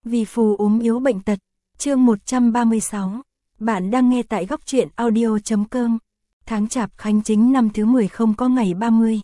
Vì phù ốm yếu bệnh tật, chương 136. Bạn đang nghe tại góc truyện audio.com. Tháng Chạp Khánh Chính năm thứ 10 không có ngày 30,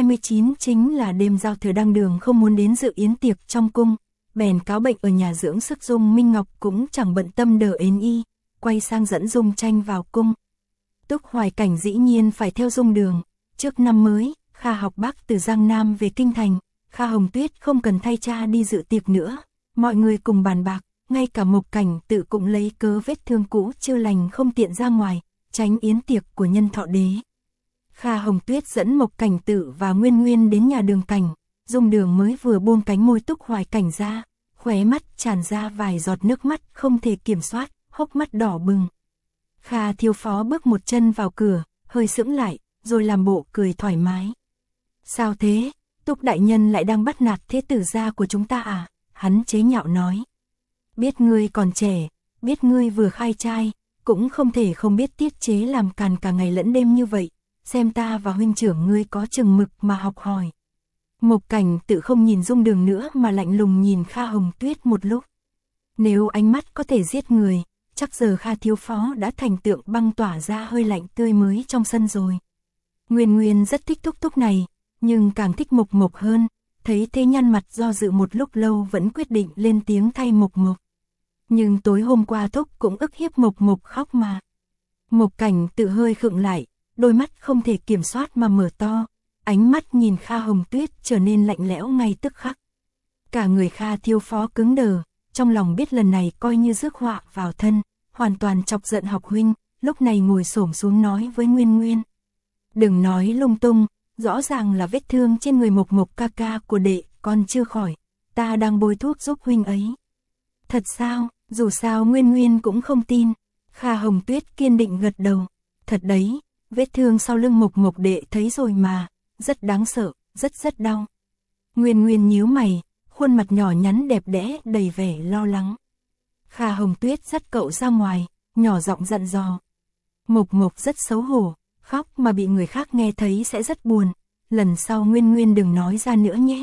29 chính là đêm giao thừa. Đăng Đường không muốn đến dự yến tiệc trong cung, bèn cáo bệnh ở nhà dưỡng sức. Dung Minh Ngọc cũng chẳng bận tâm đờ ến y, quay sang dẫn Dung Tranh vào cung. Túc Hoài Cảnh dĩ nhiên phải theo Dung Đường. Trước năm mới, Kha Học Bác từ Giang Nam về kinh thành, Kha Hồng Tuyết không cần thay cha đi dự tiệc nữa. Mọi người cùng bàn bạc, ngay cả Mộc Cảnh Tự cũng lấy cớ vết thương cũ chưa lành không tiện ra ngoài, tránh yến tiệc của Nhân Thọ Đế. Kha Hồng Tuyết dẫn Mộc Cảnh Tự và Nguyên Nguyên đến nhà Đường Cảnh. Dung Đường mới vừa buông cánh môi Túc Hoài Cảnh ra, khóe mắt tràn ra vài giọt nước mắt không thể kiểm soát, hốc mắt đỏ bừng. Kha thiếu phó bước một chân vào cửa, hơi sững lại, rồi làm bộ cười thoải mái. Sao thế, Túc đại nhân lại đang bắt nạt thế tử gia của chúng ta à? Hắn chế nhạo nói. Biết ngươi còn trẻ, biết ngươi vừa khai trai, cũng không thể không biết tiết chế làm càn cả ngày lẫn đêm như vậy, xem ta và huynh trưởng ngươi có chừng mực mà học hỏi. Mộc Cảnh Tự không nhìn Dung Đường nữa mà lạnh lùng nhìn Kha Hồng Tuyết một lúc. Nếu ánh mắt có thể giết người, chắc giờ Kha thiếu phó đã thành tượng băng tỏa ra hơi lạnh tươi mới trong sân rồi. Nguyên Nguyên rất thích Túc Túc này, nhưng càng thích Mộc Mộc hơn. Thấy thế nhăn mặt do dự một lúc lâu vẫn quyết định lên tiếng thay Mộc Mộc. Nhưng tối hôm qua Thúc cũng ức hiếp Mộc Mộc khóc mà. Mộc Cảnh Tự hơi khựng lại, đôi mắt không thể kiểm soát mà mở to, ánh mắt nhìn Kha Hồng Tuyết trở nên lạnh lẽo ngay tức khắc. Cả người Kha thiếu phó cứng đờ, trong lòng biết lần này coi như rước họa vào thân, hoàn toàn chọc giận học huynh, lúc này ngồi xổm xuống nói với Nguyên Nguyên. Đừng nói lung tung. Rõ ràng là vết thương trên người Mộc Mộc ca ca của đệ còn chưa khỏi, ta đang bôi thuốc giúp huynh ấy. Thật sao? Dù sao Nguyên Nguyên cũng không tin. Kha Hồng Tuyết kiên định gật đầu. Thật đấy, vết thương sau lưng Mộc Mộc đệ thấy rồi mà, rất đáng sợ, rất đau. Nguyên Nguyên nhíu mày, khuôn mặt nhỏ nhắn đẹp đẽ đầy vẻ lo lắng. Kha Hồng Tuyết dắt cậu ra ngoài, nhỏ giọng dặn dò. Mộc Mộc rất xấu hổ. Khóc mà bị người khác nghe thấy sẽ rất buồn, lần sau Nguyên Nguyên đừng nói ra nữa nhé.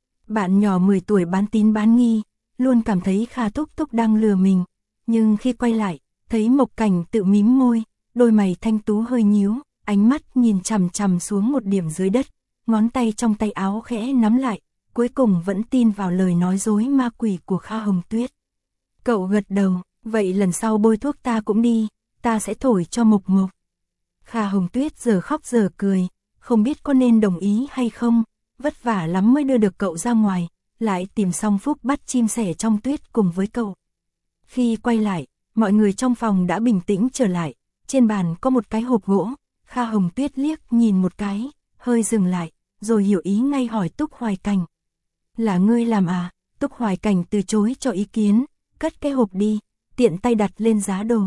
Bạn nhỏ 10 tuổi bán tín bán nghi, luôn cảm thấy Kha Thúc Thúc đang lừa mình, nhưng khi quay lại, thấy Mộc Cảnh Tự mím môi, đôi mày thanh tú hơi nhíu, ánh mắt nhìn chằm chằm xuống một điểm dưới đất, ngón tay trong tay áo khẽ nắm lại, cuối cùng vẫn tin vào lời nói dối ma quỷ của Kha Hồng Tuyết. Cậu gật đầu, vậy lần sau bôi thuốc ta cũng đi, ta sẽ thổi cho Mộc Mộc. Kha Hồng Tuyết giờ khóc giờ cười, không biết có nên đồng ý hay không, vất vả lắm mới đưa được cậu ra ngoài, lại tìm xong Phúc bắt chim sẻ trong tuyết cùng với cậu. Khi quay lại, mọi người trong phòng đã bình tĩnh trở lại, trên bàn có một cái hộp gỗ, Kha Hồng Tuyết liếc nhìn một cái, hơi dừng lại, rồi hiểu ý ngay hỏi Túc Hoài Cảnh. Là ngươi làm à? Túc Hoài Cảnh từ chối cho ý kiến, cất cái hộp đi, tiện tay đặt lên giá đồ.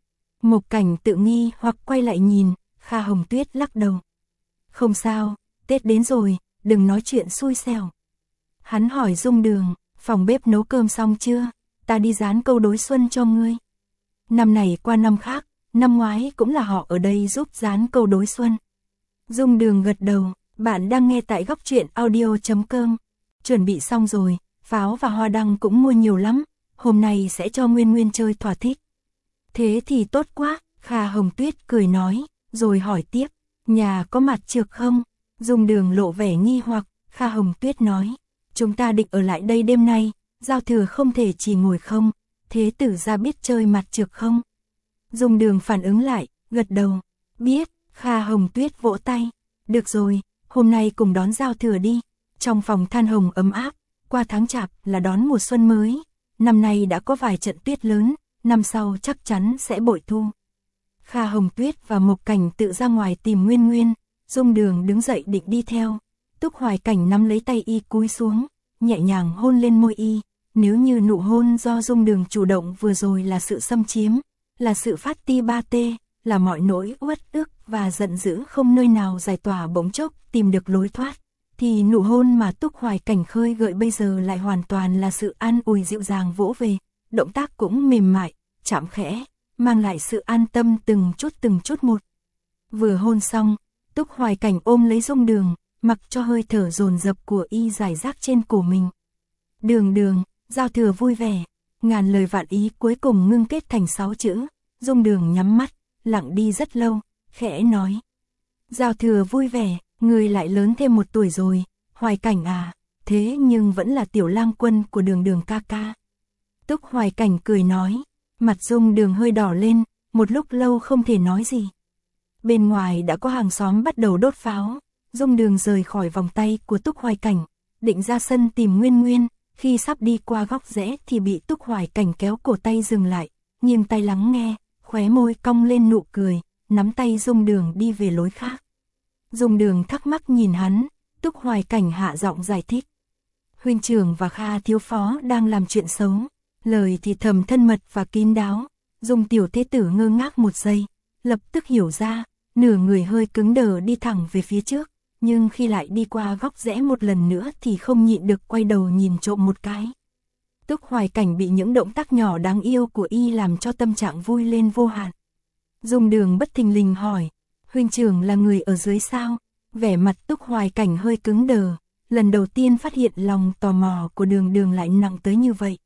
Mộc Cảnh Tự nghi hoặc quay lại nhìn, Kha Hồng Tuyết lắc đầu. Không sao, Tết đến rồi, đừng nói chuyện xui xẻo. Hắn hỏi Dung Đường, phòng bếp nấu cơm xong chưa? Ta đi dán câu đối xuân cho ngươi. Năm này qua năm khác, năm ngoái cũng là họ ở đây giúp dán câu đối xuân. Dung Đường gật đầu, bạn đang nghe tại góc truyện audio.com. Chuẩn bị xong rồi, pháo và hoa đăng cũng mua nhiều lắm, hôm nay sẽ cho Nguyên Nguyên chơi thỏa thích. Thế thì tốt quá, Kha Hồng Tuyết cười nói, rồi hỏi tiếp, nhà có mặt trược không? Dung Đường lộ vẻ nghi hoặc, Kha Hồng Tuyết nói, chúng ta định ở lại đây đêm nay, giao thừa không thể chỉ ngồi không, thế tử gia biết chơi mặt trược không? Dung Đường phản ứng lại, gật đầu, biết. Kha Hồng Tuyết vỗ tay, được rồi, hôm nay cùng đón giao thừa đi. Trong phòng than hồng ấm áp, qua tháng Chạp là đón mùa xuân mới, năm nay đã có vài trận tuyết lớn, năm sau chắc chắn sẽ bội thu. Kha Hồng Tuyết và Mộc Cảnh Tự ra ngoài tìm Nguyên Nguyên, Dung Đường đứng dậy định đi theo. Túc Hoài Cảnh nắm lấy tay y cúi xuống, nhẹ nhàng hôn lên môi y. Nếu như nụ hôn do Dung Đường chủ động vừa rồi là sự xâm chiếm, là sự phát ti ba tê, là mọi nỗi uất ức và giận dữ không nơi nào giải tỏa bỗng chốc tìm được lối thoát, thì nụ hôn mà Túc Hoài Cảnh khơi gợi bây giờ lại hoàn toàn là sự an ủi dịu dàng vỗ về, động tác cũng mềm mại, chạm khẽ, mang lại sự an tâm từng chút một. Vừa hôn xong, Túc Hoài Cảnh ôm lấy Dung Đường, mặc cho hơi thở dồn dập của y giải rác trên cổ mình. Đường, giao thừa vui vẻ, ngàn lời vạn ý cuối cùng ngưng kết thành 6 chữ. Dung Đường nhắm mắt, lặng đi rất lâu, khẽ nói. Giao thừa vui vẻ, người lại lớn thêm 1 tuổi rồi, Hoài Cảnh à, thế nhưng vẫn là tiểu lang quân của Đường Đường ca ca. Túc Hoài Cảnh cười nói, mặt Dung Đường hơi đỏ lên, một lúc lâu không thể nói gì. Bên ngoài đã có hàng xóm bắt đầu đốt pháo, Dung Đường rời khỏi vòng tay của Túc Hoài Cảnh, định ra sân tìm Nguyên Nguyên, khi sắp đi qua góc rẽ thì bị Túc Hoài Cảnh kéo cổ tay dừng lại, nghiêng tay lắng nghe, khóe môi cong lên nụ cười, nắm tay Dung Đường đi về lối khác. Dung Đường thắc mắc nhìn hắn, Túc Hoài Cảnh hạ giọng giải thích. Huynh trưởng và Kha thiếu phó đang làm chuyện xấu, lời thì thầm thân mật và kín đáo. Dung tiểu thế tử ngơ ngác một giây, lập tức hiểu ra, nửa người hơi cứng đờ đi thẳng về phía trước, nhưng khi lại đi qua góc rẽ một lần nữa thì không nhịn được quay đầu nhìn trộm một cái. Túc Hoài Cảnh bị những động tác nhỏ đáng yêu của y làm cho tâm trạng vui lên vô hạn. Dung Đường bất thình lình hỏi, huynh trưởng là người ở dưới sao? Vẻ mặt Túc Hoài Cảnh hơi cứng đờ, lần đầu tiên phát hiện lòng tò mò của Đường Đường lại nặng tới như vậy.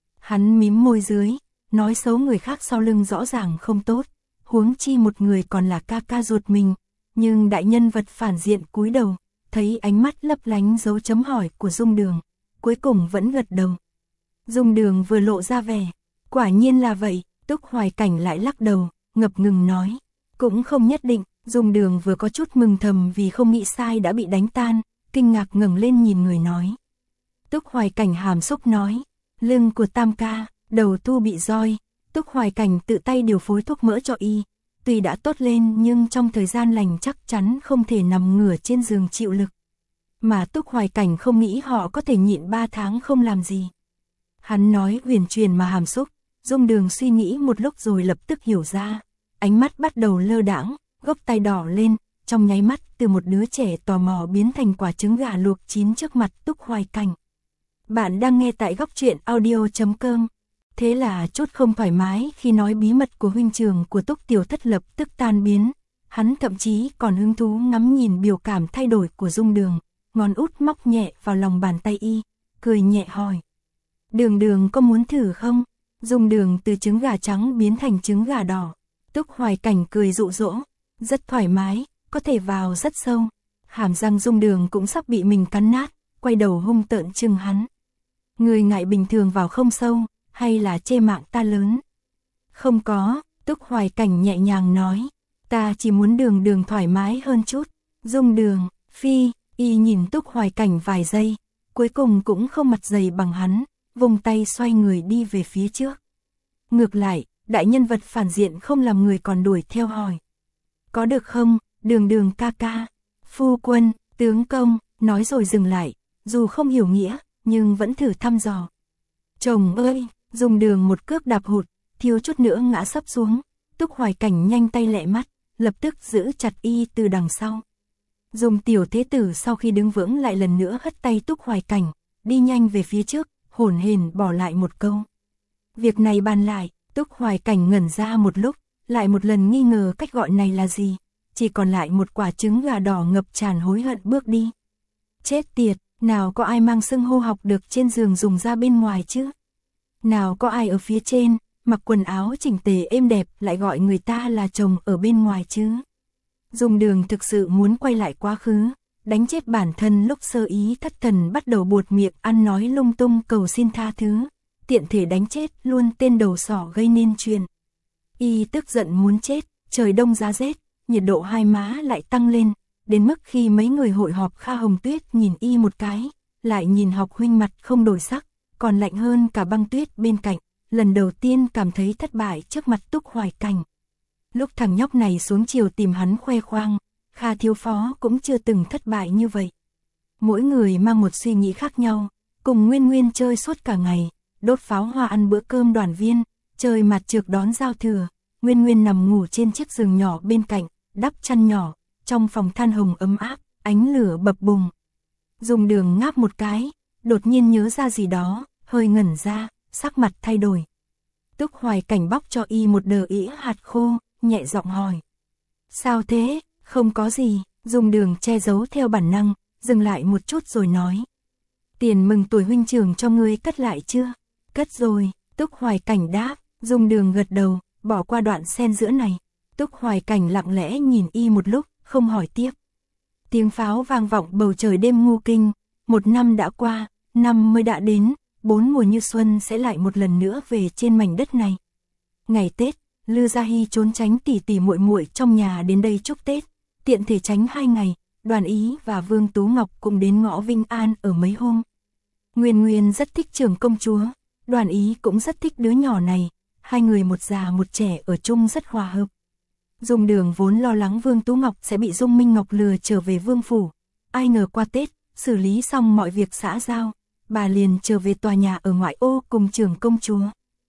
Hắn mím môi dưới, nói xấu người khác sau lưng rõ ràng không tốt, huống chi một người còn là ca ca ruột mình, nhưng đại nhân vật phản diện cúi đầu, thấy ánh mắt lấp lánh dấu chấm hỏi của Dung Đường, cuối cùng vẫn gật đầu. Dung Đường vừa lộ ra vẻ, quả nhiên là vậy, Túc Hoài Cảnh lại lắc đầu, ngập ngừng nói, cũng không nhất định. Dung Đường vừa có chút mừng thầm vì không nghĩ sai đã bị đánh tan, kinh ngạc ngẩng lên nhìn người nói. Túc Hoài Cảnh hàm xúc nói, lưng của Tam ca, đầu thu bị roi. Túc Hoài Cảnh tự tay điều phối thuốc mỡ cho y, tuy đã tốt lên nhưng trong thời gian lành chắc chắn không thể nằm ngửa trên giường chịu lực. Mà Túc Hoài Cảnh không nghĩ họ có thể nhịn 3 tháng không làm gì. Hắn nói huyền truyền mà hàm xúc, Dung Đường suy nghĩ một lúc rồi lập tức hiểu ra, ánh mắt bắt đầu lơ đãng, gốc tai đỏ lên, trong nháy mắt từ một đứa trẻ tò mò biến thành quả trứng gà luộc chín trước mặt Túc Hoài Cảnh. Bạn đang nghe tại góc truyện audio.com. Thế là chút không thoải mái khi nói bí mật của huynh trưởng của Túc Tiểu Thất lập tức tan biến. Hắn thậm chí còn hứng thú ngắm nhìn biểu cảm thay đổi của Dung Đường, ngón út móc nhẹ vào lòng bàn tay y, cười nhẹ hỏi. Đường Đường có muốn thử không? Dung Đường từ trứng gà trắng biến thành trứng gà đỏ. Túc Hoài Cảnh cười dụ dỗ, rất thoải mái, có thể vào rất sâu. Hàm răng Dung Đường cũng sắp bị mình cắn nát, quay đầu hung tợn chừng hắn. Người ngại bình thường vào không sâu, hay là chê mạng ta lớn? Không có, Túc Hoài Cảnh nhẹ nhàng nói, ta chỉ muốn Đường Đường thoải mái hơn chút. Dung Đường, phi, y nhìn Túc Hoài Cảnh vài giây, cuối cùng cũng không mặt dày bằng hắn, vùng tay xoay người đi về phía trước. Ngược lại, đại nhân vật phản diện không làm người còn đuổi theo hỏi. Có được không, Đường Đường ca ca? Phu quân, tướng công, nói rồi dừng lại, dù không hiểu nghĩa, nhưng vẫn thử thăm dò. Chồng ơi, Dung Đường một cước đạp hụt, thiếu chút nữa ngã sấp xuống. Túc Hoài Cảnh nhanh tay lẹ mắt, lập tức giữ chặt y từ đằng sau. Dung Tiểu Thế Tử sau khi đứng vững lại lần nữa hất tay Túc Hoài Cảnh, đi nhanh về phía trước, hổn hển bỏ lại một câu. Việc này bàn lại. Túc Hoài Cảnh ngẩn ra một lúc, lại một lần nghi ngờ cách gọi này là gì, chỉ còn lại một quả trứng gà đỏ ngập tràn hối hận bước đi. Chết tiệt, nào có ai mang xưng hô học được trên giường dùng ra bên ngoài chứ? Nào có ai ở phía trên, mặc quần áo chỉnh tề êm đẹp lại gọi người ta là chồng ở bên ngoài chứ? Dung Đường thực sự muốn quay lại quá khứ, đánh chết bản thân lúc sơ ý thất thần bắt đầu buột miệng ăn nói lung tung cầu xin tha thứ. Tiện thể đánh chết luôn tên đầu sỏ gây nên chuyện. Y tức giận muốn chết, trời đông giá rét, nhiệt độ hai má lại tăng lên, đến mức khi mấy người hội họp Kha Hồng Tuyết nhìn y một cái, lại nhìn học huynh mặt không đổi sắc, còn lạnh hơn cả băng tuyết bên cạnh, lần đầu tiên cảm thấy thất bại trước mặt Túc Hoài Cảnh. Lúc thằng nhóc này xuống chiều tìm hắn khoe khoang, Kha thiếu phó cũng chưa từng thất bại như vậy. Mỗi người mang một suy nghĩ khác nhau, cùng Nguyên Nguyên chơi suốt cả ngày. Đốt pháo hoa ăn bữa cơm đoàn viên, trời mặt trược đón giao thừa, Nguyên Nguyên nằm ngủ trên chiếc giường nhỏ bên cạnh, đắp chăn nhỏ, trong phòng than hồng ấm áp, ánh lửa bập bùng. Dung Đường ngáp một cái, đột nhiên nhớ ra gì đó, hơi ngẩn ra, sắc mặt thay đổi. Túc Hoài Cảnh bóc cho y một đờ ĩa hạt khô, nhẹ giọng hỏi. Sao thế, không có gì, Dung Đường che giấu theo bản năng, dừng lại một chút rồi nói. Tiền mừng tuổi huynh trưởng cho ngươi cất lại chưa? Cất rồi, Túc Hoài Cảnh đáp, Dung Đường gật đầu, bỏ qua đoạn xen giữa này. Túc Hoài Cảnh lặng lẽ nhìn y một lúc, không hỏi tiếp. Tiếng pháo vang vọng bầu trời đêm ngu kinh, 1 năm đã qua, năm mới đã đến, 4 mùa như xuân sẽ lại một lần nữa về trên mảnh đất này. Ngày Tết, Lư Gia Hy trốn tránh tỉ tỉ muội muội trong nhà đến đây chúc Tết, tiện thể tránh 2 ngày, Đoàn Ý và Vương Tú Ngọc cũng đến ngõ Vinh An ở mấy hôm. Nguyên Nguyên rất thích Trưởng công chúa, Đoàn Ý cũng rất thích đứa nhỏ này, hai người một già một trẻ ở chung rất hòa hợp. Dung Đường vốn lo lắng Vương Tú Ngọc sẽ bị Dung Minh Ngọc lừa trở về vương phủ, ai ngờ qua Tết, xử lý xong mọi việc xã giao, bà liền trở về tòa nhà ở ngoại ô cùng Trưởng công chúa.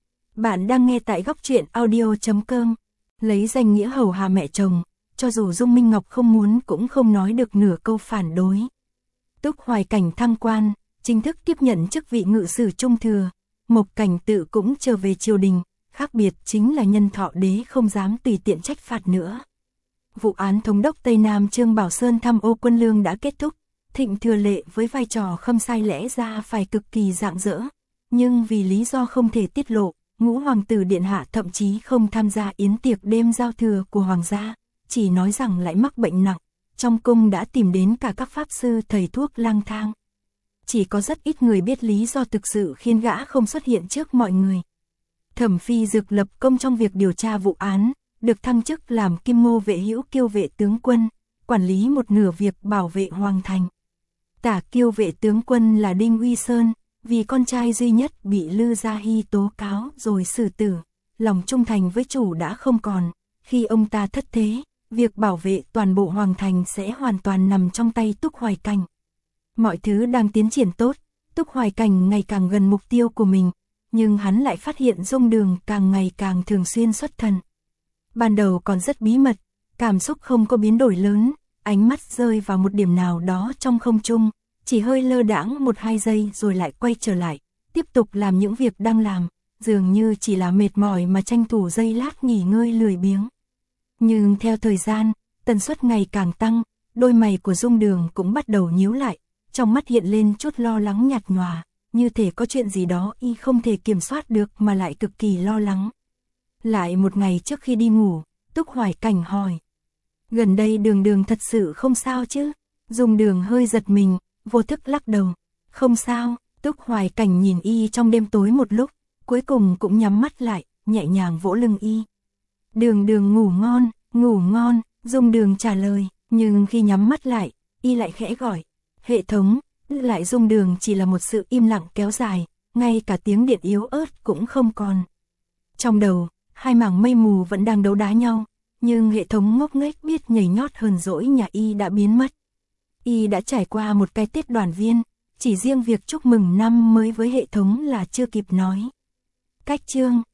Bạn đang nghe tại Góc Truyện Audio.com, lấy danh nghĩa hầu hạ mẹ chồng, cho dù Dung Minh Ngọc không muốn cũng không nói được nửa câu phản đối. Túc Hoài Cảnh thăng quan, chính thức tiếp nhận chức vị ngự sử trung thừa, Mộc Cảnh Tự cũng trở về triều đình, khác biệt chính là Nhân Thọ Đế không dám tùy tiện trách phạt nữa. Vụ án thống đốc Tây Nam Trương Bảo Sơn tham ô quân lương đã kết thúc, Thịnh Thừa Lệ với vai trò khâm sai lẽ ra phải cực kỳ rạng rỡ, nhưng vì lý do không thể tiết lộ, Ngũ Hoàng tử Điện Hạ thậm chí không tham gia yến tiệc đêm giao thừa của Hoàng gia, chỉ nói rằng lại mắc bệnh nặng, trong cung đã tìm đến cả các pháp sư thầy thuốc lang thang. Chỉ có rất ít người biết lý do thực sự khiến gã không xuất hiện trước mọi người. Thẩm Phi Dực lập công trong việc điều tra vụ án, được thăng chức làm Kim Ngô Vệ Hữu Kiêu Vệ tướng quân, quản lý một nửa việc bảo vệ hoàng thành. Tả Kiêu Vệ tướng quân là Đinh Uy Sơn, vì con trai duy nhất bị Lư Gia Hy tố cáo rồi xử tử, lòng trung thành với chủ đã không còn, khi ông ta thất thế, việc bảo vệ toàn bộ hoàng thành sẽ hoàn toàn nằm trong tay Túc Hoài Cảnh. Mọi thứ đang tiến triển tốt, Túc Hoài Cảnh ngày càng gần mục tiêu của mình, nhưng hắn lại phát hiện Dung Đường càng ngày càng thường xuyên xuất thần. Ban đầu còn rất bí mật, cảm xúc không có biến đổi lớn, ánh mắt rơi vào một điểm nào đó trong không trung, chỉ hơi lơ đãng 1-2 giây rồi lại quay trở lại, tiếp tục làm những việc đang làm, dường như chỉ là mệt mỏi mà tranh thủ giây lát nghỉ ngơi lười biếng. Nhưng theo thời gian, tần suất ngày càng tăng, đôi mày của Dung Đường cũng bắt đầu nhíu lại, trong mắt hiện lên chút lo lắng nhạt nhòa, như thể có chuyện gì đó y không thể kiểm soát được mà lại cực kỳ lo lắng. Lại một ngày trước khi đi ngủ, Túc Hoài Cảnh hỏi. Gần đây Đường Đường thật sự không sao chứ? Dung Đường hơi giật mình, vô thức lắc đầu. Không sao, Túc Hoài Cảnh nhìn y trong đêm tối một lúc, cuối cùng cũng nhắm mắt lại, nhẹ nhàng vỗ lưng y. Đường Đường ngủ ngon, Dung Đường trả lời, nhưng khi nhắm mắt lại, y lại khẽ gọi. Hệ thống, lại Dung Đường chỉ là một sự im lặng kéo dài, ngay cả tiếng điện yếu ớt cũng không còn. Trong đầu, hai mảng mây mù vẫn đang đấu đá nhau, nhưng hệ thống ngốc nghếch biết nhảy nhót hờn dỗi nhà y đã biến mất. Y đã trải qua một cái Tết đoàn viên, chỉ riêng việc chúc mừng năm mới với hệ thống là chưa kịp nói. Cách chương